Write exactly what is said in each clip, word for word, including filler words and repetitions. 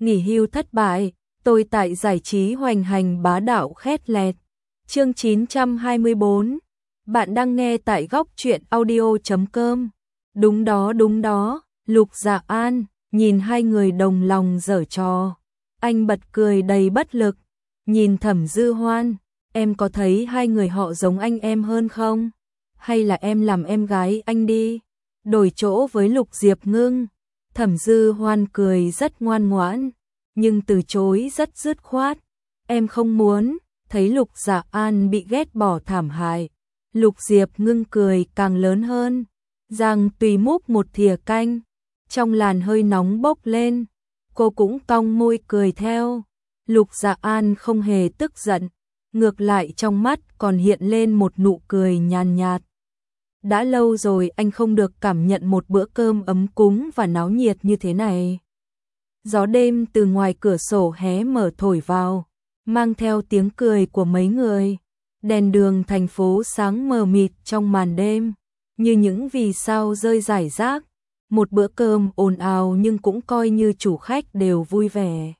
nghỉ hưu thất bại, tôi tại giải trí hoành hành bá đạo khét lẹt. Chương chín trăm hai mươi bốn. Bạn đang nghe tại góc truyện audio chấm com. Đúng đó, đúng đó, Lục Dạ An nhìn hai người đồng lòng giở trò, anh bật cười đầy bất lực. Nhìn Thẩm Dư Hoan, em có thấy hai người họ giống anh em hơn không? Hay là em làm em gái anh đi, đổi chỗ với Lục Diệp Ngưng. Thẩm Dư Hoan cười rất ngoan ngoãn, nhưng từ chối rất dứt khoát. Em không muốn thấy Lục Dạ An bị ghét bỏ thảm hại. Lục Diệp Ngưng cười càng lớn hơn. Giang Tùy múc một thìa canh, trong làn hơi nóng bốc lên, cô cũng cong môi cười theo. Lục Dạ An không hề tức giận, ngược lại trong mắt còn hiện lên một nụ cười nhàn nhạt. Đã lâu rồi anh không được cảm nhận một bữa cơm ấm cúng và náo nhiệt như thế này. Gió đêm từ ngoài cửa sổ hé mở thổi vào, mang theo tiếng cười của mấy người. Đèn đường thành phố sáng mờ mịt trong màn đêm, như những vì sao rơi rải rác. Một bữa cơm ồn ào nhưng cũng coi như chủ khách đều vui vẻ.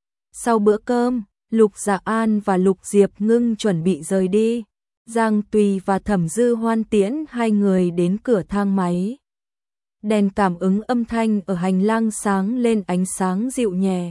Sau bữa cơm, Lục Dạ An và Lục Diệp Ngưng chuẩn bị rời đi. Giang Tùy và Thẩm Dư Hoan tiễn hai người đến cửa thang máy. Đèn cảm ứng âm thanh ở hành lang sáng lên ánh sáng dịu nhẹ,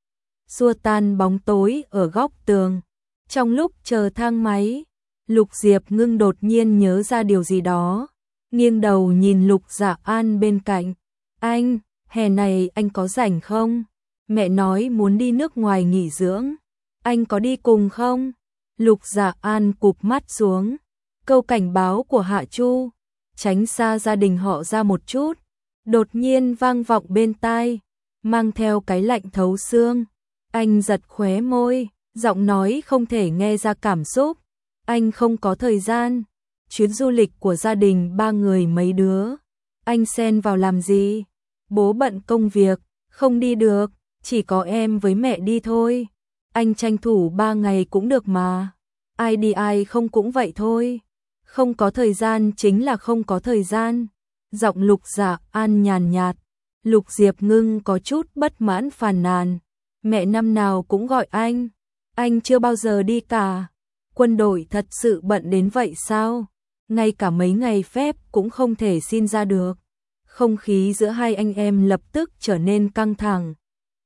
xua tan bóng tối ở góc tường. Trong lúc chờ thang máy, Lục Diệp Ngưng đột nhiên nhớ ra điều gì đó, nghiêng đầu nhìn Lục Dạ An bên cạnh. Anh, hè này anh có rảnh không? Mẹ nói muốn đi nước ngoài nghỉ dưỡng, anh có đi cùng không? Lục Dạ An cụp mắt xuống. Câu cảnh báo của Hạ Chu, tránh xa gia đình họ ra một chút, đột nhiên vang vọng bên tai, mang theo cái lạnh thấu xương. Anh giật khóe môi, giọng nói không thể nghe ra cảm xúc. Anh không có thời gian. Chuyến du lịch của gia đình ba người mấy đứa, anh xen vào làm gì? Bố bận công việc, không đi được, chỉ có em với mẹ đi thôi. Anh tranh thủ ba ngày cũng được mà. Ai đi ai không cũng vậy thôi. Không có thời gian chính là không có thời gian. Giọng Lục Dạ An nhàn nhạt. Lục Diệp Ngưng có chút bất mãn phàn nàn. Mẹ năm nào cũng gọi anh, anh chưa bao giờ đi cả. Quân đội thật sự bận đến vậy sao? Ngay cả mấy ngày phép cũng không thể xin ra được. Không khí giữa hai anh em lập tức trở nên căng thẳng.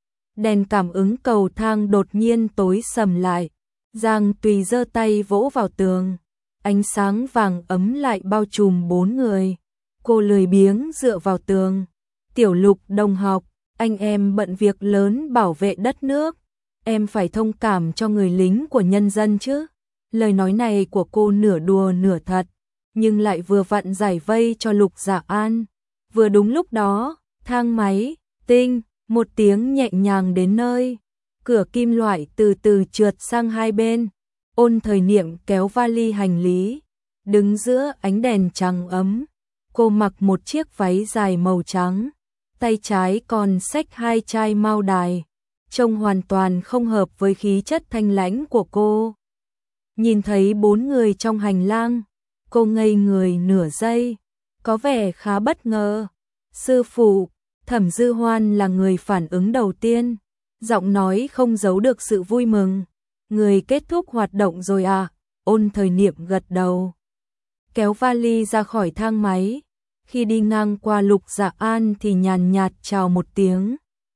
Đèn cảm ứng cầu thang đột nhiên tối sầm lại. Giang Tùy giơ tay vỗ vào tường. Ánh sáng vàng ấm lại bao trùm bốn người. Cô lười biếng dựa vào tường. Tiểu Lục đồng học, anh em bận việc lớn bảo vệ đất nước. Em phải thông cảm cho người lính của nhân dân chứ. Lời nói này của cô nửa đùa nửa thật, nhưng lại vừa vặn giải vây cho Lục Dạ An. Vừa đúng lúc đó, thang máy, tinh, một tiếng nhẹ nhàng đến nơi. Cửa kim loại từ từ trượt sang hai bên. Ôn Thời Niệm kéo vali hành lý, đứng giữa ánh đèn trắng ấm. Cô mặc một chiếc váy dài màu trắng, tay trái còn xách hai chai mao đài, trông hoàn toàn không hợp với khí chất thanh lãnh của cô. Nhìn thấy bốn người trong hành lang, cô ngây người nửa giây, có vẻ khá bất ngờ. Sư phụ, Thẩm Dư Hoan là người phản ứng đầu tiên, giọng nói không giấu được sự vui mừng. Người kết thúc hoạt động rồi à? Ôn Thời Niệm gật đầu, kéo vali ra khỏi thang máy. Khi đi ngang qua Lục Dạ An thì nhàn nhạt chào một tiếng.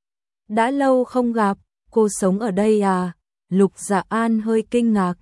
Đã lâu không gặp, cô sống ở đây à? Lục Dạ An hơi kinh ngạc.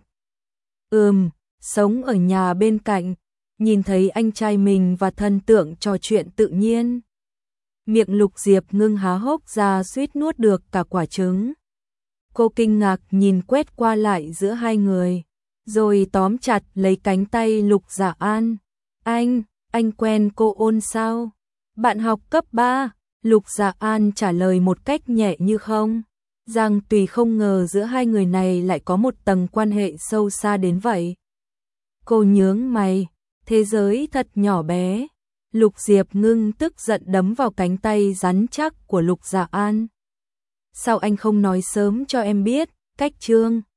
Ừm, sống ở nhà bên cạnh. Nhìn thấy anh trai mình và thần tượng trò chuyện tự nhiên, miệng Lục Diệp Ngưng há hốc ra suýt nuốt được cả quả trứng. Cô kinh ngạc nhìn quét qua lại giữa hai người, rồi tóm chặt lấy cánh tay Lục Dạ An. Anh, anh quen cô Ôn sao? Bạn học cấp ba, Lục Dạ An trả lời một cách nhẹ như không. Giang Tùy không ngờ giữa hai người này lại có một tầng quan hệ sâu xa đến vậy. Cô nhướng mày, thế giới thật nhỏ bé. Lục Diệp Ngưng tức giận đấm vào cánh tay rắn chắc của Lục Dạ An. Sao anh không nói sớm cho em biết? Cách Trương